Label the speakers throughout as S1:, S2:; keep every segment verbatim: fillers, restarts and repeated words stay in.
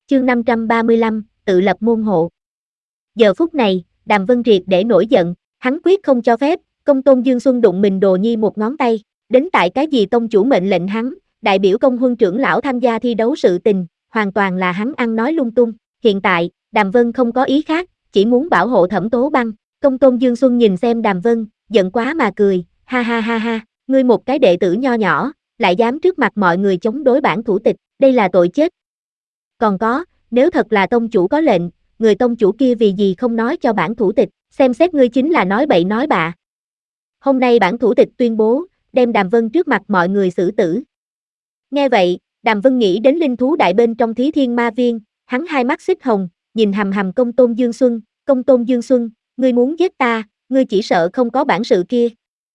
S1: Chương năm trăm ba mươi lăm, tự lập môn hộ. Giờ phút này, Đàm Vân triệt để nổi giận, hắn quyết không cho phép Công Tôn Dương Xuân đụng mình Đồ Nhi một ngón tay, đến tại cái gì tông chủ mệnh lệnh hắn, đại biểu Công Huân trưởng lão tham gia thi đấu sự tình, hoàn toàn là hắn ăn nói lung tung. Hiện tại, Đàm Vân không có ý khác, chỉ muốn bảo hộ Thẩm Tố Băng. Công Tôn Dương Xuân nhìn xem Đàm Vân, giận quá mà cười, ha ha ha ha, ngươi một cái đệ tử nho nhỏ, lại dám trước mặt mọi người chống đối bản thủ tịch, đây là tội chết. Còn có, nếu thật là tông chủ có lệnh, người tông chủ kia vì gì không nói cho bản thủ tịch, xem xét ngươi chính là nói bậy nói bạ. Hôm nay bản thủ tịch tuyên bố, đem Đàm Vân trước mặt mọi người xử tử. Nghe vậy, Đàm Vân nghĩ đến linh thú đại bên trong Thí Thiên Ma Viên, hắn hai mắt xích hồng, nhìn hầm hầm Công Tôn Dương Xuân, Công Tôn Dương Xuân, ngươi muốn giết ta, ngươi chỉ sợ không có bản sự kia.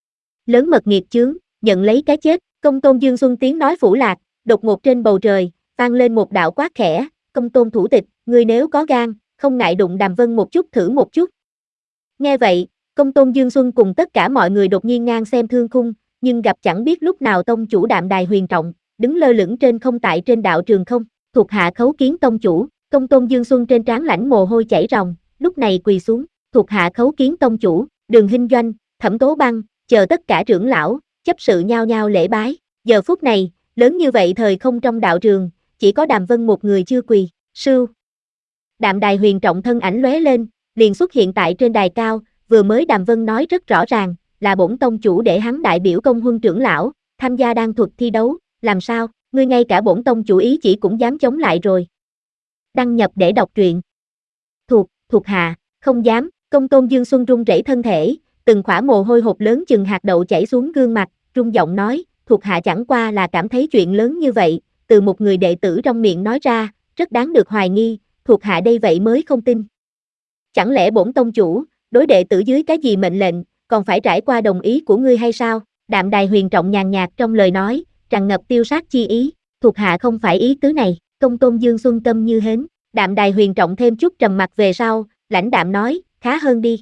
S1: Lớn mật nghiệt chướng, nhận lấy cái chết. Công Tôn Dương Xuân tiếng nói phủ lạc, đột ngột trên bầu trời, vang lên một đạo quát khẽ, Công Tôn thủ tịch, ngươi nếu có gan, không ngại đụng Đàm Vân một chút thử một chút. Nghe vậy, Công Tôn Dương Xuân cùng tất cả mọi người đột nhiên ngang xem thương khung, nhưng gặp chẳng biết lúc nào tông chủ Đạm Đài Huyền Trọng, đứng lơ lửng trên không tại trên đạo trường không, thuộc hạ khấu kiến tông chủ. Công Tôn Dương Xuân trên trán lãnh mồ hôi chảy ròng, lúc này quỳ xuống, thuộc hạ khấu kiến tông chủ. Đường Hinh Doanh, Thẩm Tố Băng, chờ tất cả trưởng lão, chấp sự nhao nhao lễ bái. Giờ phút này, lớn như vậy thời không trong đạo trường, chỉ có Đàm Vân một người chưa quỳ. Sưu. Đạm Đài Huyền Trọng thân ảnh lóe lên, liền xuất hiện tại trên đài cao, vừa mới Đàm Vân nói rất rõ ràng, là bổn tông chủ để hắn đại biểu Công Huân trưởng lão, tham gia đan thuật thi đấu, làm sao, ngươi ngay cả bổn tông chủ ý chỉ cũng dám chống lại rồi. Đăng nhập để đọc truyện. Thuộc, thuộc hạ, không dám. Công Tôn Dương Xuân run rẩy thân thể, từng khỏa mồ hôi hột lớn chừng hạt đậu chảy xuống gương mặt, run giọng nói, thuộc hạ chẳng qua là cảm thấy chuyện lớn như vậy, từ một người đệ tử trong miệng nói ra, rất đáng được hoài nghi, thuộc hạ đây vậy mới không tin. Chẳng lẽ bổn tông chủ, đối đệ tử dưới cái gì mệnh lệnh, còn phải trải qua đồng ý của ngươi hay sao? Đạm Đài Huyền Trọng nhàn nhạt trong lời nói, tràn ngập tiêu sát chi ý, thuộc hạ không phải ý tứ này. Công Tôn Dương Xuân tâm như hến, Đạm Đài Huyền Trọng thêm chút trầm mặc về sau, lãnh đạm nói, khá hơn đi.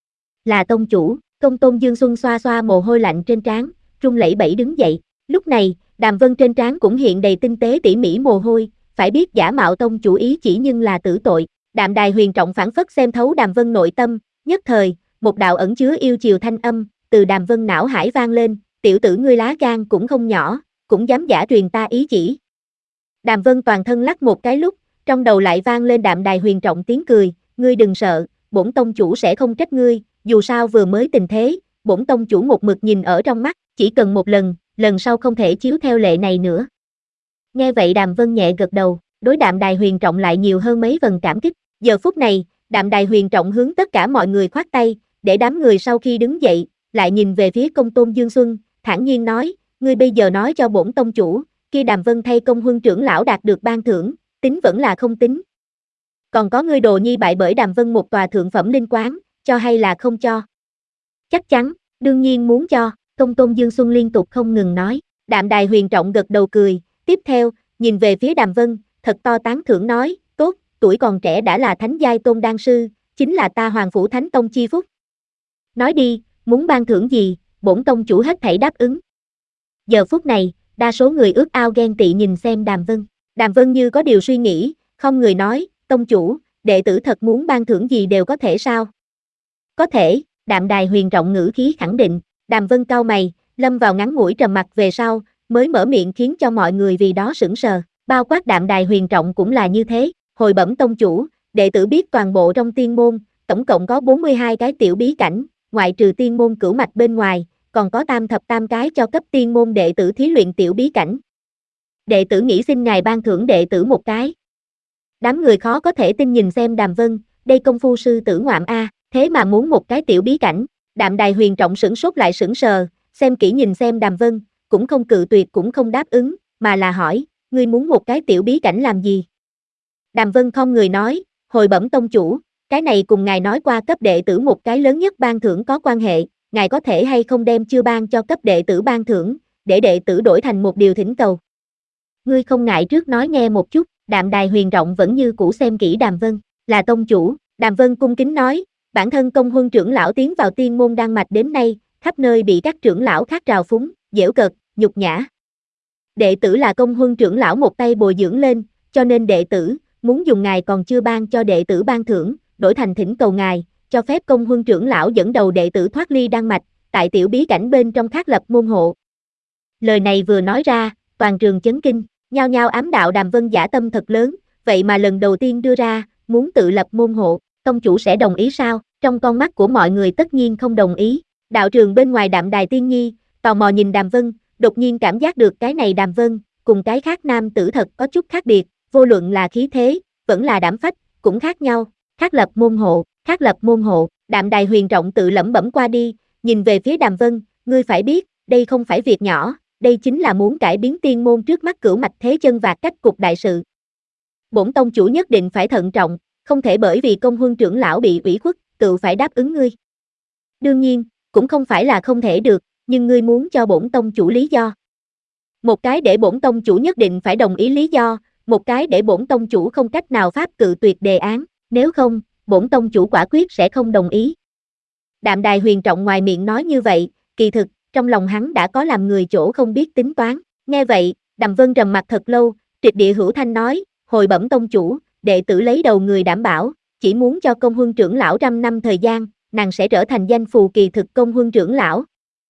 S1: Là tông chủ. Công Tôn Dương Xuân xoa xoa mồ hôi lạnh trên trán, run lẩy bẩy đứng dậy. Lúc này, Đàm Vân trên trán cũng hiện đầy tinh tế tỉ mỉ mồ hôi, phải biết giả mạo tông chủ ý chỉ nhưng là tử tội. Đạm Đài Huyền Trọng phản phất xem thấu Đàm Vân nội tâm, nhất thời, một đạo ẩn chứa yêu chiều thanh âm, từ Đàm Vân não hải vang lên, tiểu tử ngươi lá gan cũng không nhỏ, cũng dám giả truyền ta ý chỉ. Đàm Vân toàn thân lắc một cái lúc, trong đầu lại vang lên Đạm Đài Huyền Trọng tiếng cười, ngươi đừng sợ, bổn tông chủ sẽ không trách ngươi, dù sao vừa mới tình thế, bổn tông chủ một mực nhìn ở trong mắt, chỉ cần một lần, lần sau không thể chiếu theo lệ này nữa. Nghe vậy Đàm Vân nhẹ gật đầu, đối Đạm Đài Huyền Trọng lại nhiều hơn mấy phần cảm kích. Giờ phút này, Đạm Đài Huyền Trọng hướng tất cả mọi người khoát tay, để đám người sau khi đứng dậy, lại nhìn về phía Công Tôn Dương Xuân, thản nhiên nói, ngươi bây giờ nói cho bổn tông chủ, kia Đàm Vân thay Công Huân trưởng lão đạt được ban thưởng, tính vẫn là không tính. Còn có ngươi Đồ Nhi bại bởi Đàm Vân một tòa thượng phẩm linh quán, cho hay là không cho? Chắc chắn, đương nhiên muốn cho. Công Tôn Dương Xuân liên tục không ngừng nói. Đạm Đài Huyền Trọng gật đầu cười, tiếp theo, nhìn về phía Đàm Vân, thật to tán thưởng nói, tốt, tuổi còn trẻ đã là thánh giai tôn đan sư, chính là ta Hoàng Phủ Thánh Tông chi phúc. Nói đi, muốn ban thưởng gì, bổn tông chủ hết thảy đáp ứng. Giờ phút này, đa số người ước ao ghen tị nhìn xem Đàm Vân. Đàm Vân như có điều suy nghĩ, không người nói, tông chủ, đệ tử thật muốn ban thưởng gì đều có thể sao? Có thể. Đạm Đài Huyền Trọng ngữ khí khẳng định. Đàm Vân cau mày, lâm vào ngắn ngủi trầm mặc về sau, mới mở miệng khiến cho mọi người vì đó sững sờ. Bao quát Đạm Đài Huyền Trọng cũng là như thế. Hồi bẩm tông chủ, đệ tử biết toàn bộ trong tiên môn, tổng cộng có bốn mươi hai cái tiểu bí cảnh, ngoại trừ tiên môn cửu mạch bên ngoài, còn có tam thập tam cái cho cấp tiên môn đệ tử thí luyện tiểu bí cảnh. Đệ tử nghĩ xin ngài ban thưởng đệ tử một cái. Đám người khó có thể tin nhìn xem Đàm Vân, đây công phu sư tử ngoạm a, thế mà muốn một cái tiểu bí cảnh. Đạm Đài Huyền Trọng sửng sốt lại sững sờ, xem kỹ nhìn xem Đàm Vân, cũng không cự tuyệt cũng không đáp ứng, mà là hỏi, ngươi muốn một cái tiểu bí cảnh làm gì? Đàm Vân không người nói, hồi bẩm tông chủ, cái này cùng ngài nói qua cấp đệ tử một cái lớn nhất ban thưởng có quan hệ, ngài có thể hay không đem chưa ban cho cấp đệ tử ban thưởng, để đệ tử đổi thành một điều thỉnh cầu. Ngươi không ngại trước nói nghe một chút. Đạm Đài Huyền Trọng vẫn như cũ xem kỹ Đàm Vân, là tông chủ. Đàm Vân cung kính nói, bản thân Công Huân trưởng lão tiến vào tiên môn đan mạch đến nay, khắp nơi bị các trưởng lão khác trào phúng, giễu cợt, nhục nhã. Đệ tử là Công Huân trưởng lão một tay bồi dưỡng lên, cho nên đệ tử muốn dùng ngài còn chưa ban cho đệ tử ban thưởng, đổi thành thỉnh cầu ngài, cho phép Công Huân trưởng lão dẫn đầu đệ tử thoát ly đan mạch, tại tiểu bí cảnh bên trong khắc lập môn hộ. Lời này vừa nói ra, toàn trường chấn kinh, nhao nhao ám đạo Đàm Vân dã tâm thật lớn, vậy mà lần đầu tiên đưa ra, muốn tự lập môn hộ, tông chủ sẽ đồng ý sao? Trong con mắt của mọi người tất nhiên không đồng ý. Đạo trường bên ngoài Đạm Đài Tiên Nhi, tò mò nhìn Đàm Vân, đột nhiên cảm giác được cái này Đàm Vân, cùng cái khác nam tử thật có chút khác biệt, vô luận là khí thế, vẫn là đảm phách, cũng khác nhau. Khắc lập môn hộ, khắc lập môn hộ, Đạm Đài Huyền Trọng tự lẩm bẩm qua đi, nhìn về phía Đàm Vân, ngươi phải biết, đây không phải việc nhỏ, đây chính là muốn cải biến tiên môn trước mắt cửu mạch thế chân vạc cách cục đại sự. Bổn tông chủ nhất định phải thận trọng, không thể bởi vì Công Huân trưởng lão bị ủy khuất, tự phải đáp ứng ngươi. Đương nhiên, cũng không phải là không thể được, nhưng ngươi muốn cho bổn tông chủ lý do. Một cái để bổn tông chủ nhất định phải đồng ý lý do, một cái để bổn tông chủ không cách nào pháp cự tuyệt đề án, nếu không, bổn tông chủ quả quyết sẽ không đồng ý. Đạm Đài Huyền Trọng ngoài miệng nói như vậy, kỳ thực, trong lòng hắn đã có làm người chỗ không biết tính toán. Nghe vậy, Đàm Vân trầm mặt thật lâu, triệt địa hữu thanh nói, hồi bẩm tông chủ, đệ tử lấy đầu người đảm bảo, chỉ muốn cho Công Huân trưởng lão trăm năm thời gian, nàng sẽ trở thành danh phù kỳ thực Công Huân trưởng lão.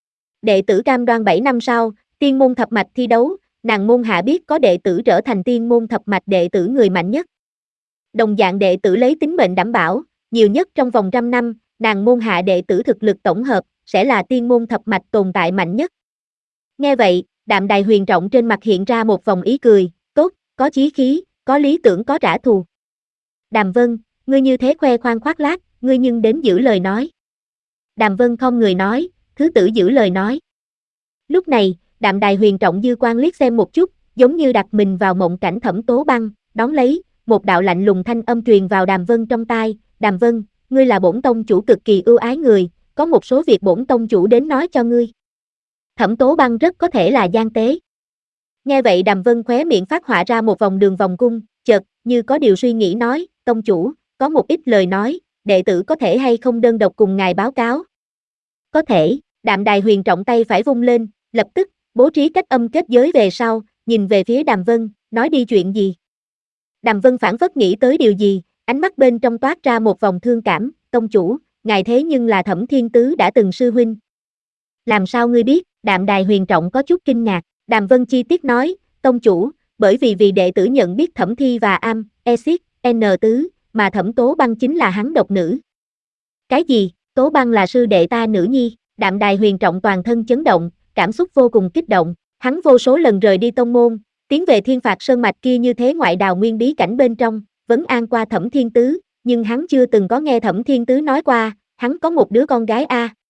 S1: Đệ tử cam đoan bảy năm sau, tiên môn thập mạch thi đấu, nàng môn hạ biết có đệ tử trở thành tiên môn thập mạch đệ tử người mạnh nhất. Đồng dạng đệ tử lấy tính mệnh đảm bảo, nhiều nhất trong vòng trăm năm, nàng môn hạ đệ tử thực lực tổng hợp, sẽ là tiên môn thập mạch tồn tại mạnh nhất. Nghe vậy, Đạm Đài Huyền Trọng trên mặt hiện ra một vòng ý cười, tốt, có chí khí, có lý tưởng có trả thù. Đàm Vân, ngươi như thế khoe khoang khoác lác, ngươi nhưng đến giữ lời nói. Đàm Vân không người nói, thứ tử giữ lời nói. Lúc này, Đạm Đài Huyền Trọng dư quan liếc xem một chút, giống như đặt mình vào mộng cảnh Thẩm Tố Băng, đón lấy, một đạo lạnh lùng thanh âm truyền vào Đàm Vân trong tai, Đàm Vân, ngươi là bổn tông chủ cực kỳ ưu ái người, có một số việc bổn tông chủ đến nói cho ngươi. Thẩm Tố Băng rất có thể là gian tế. Nghe vậy Đàm Vân khóe miệng phát họa ra một vòng đường vòng cung, chợt, như có điều suy nghĩ nói, tông chủ, có một ít lời nói, đệ tử có thể hay không đơn độc cùng ngài báo cáo. Có thể, Đạm Đài Huyền Trọng tay phải vung lên, lập tức, bố trí cách âm kết giới về sau, nhìn về phía Đàm Vân, nói đi chuyện gì. Đàm Vân phản phất nghĩ tới điều gì, ánh mắt bên trong toát ra một vòng thương cảm, tông chủ, ngài thế nhưng là Thẩm Thiên Tứ đã từng sư huynh. Làm sao ngươi biết? Đạm Đài Huyền Trọng có chút kinh ngạc, Đàm Vân chi tiết nói, tông chủ, bởi vì vì đệ tử nhận biết Thẩm Thi và Am, Exit, N Tứ, mà Thẩm Tố Băng chính là hắn độc nữ. Cái gì? Tố Băng là sư đệ ta nữ nhi? Đạm Đài Huyền Trọng toàn thân chấn động, cảm xúc vô cùng kích động, hắn vô số lần rời đi tông môn, tiến về Thiên Phạt Sơn mạch kia như thế ngoại đào nguyên bí cảnh bên trong, vấn an qua Thẩm Thiên Tứ, nhưng hắn chưa từng có nghe Thẩm Thiên Tứ nói qua, hắn có một đứa con gái a.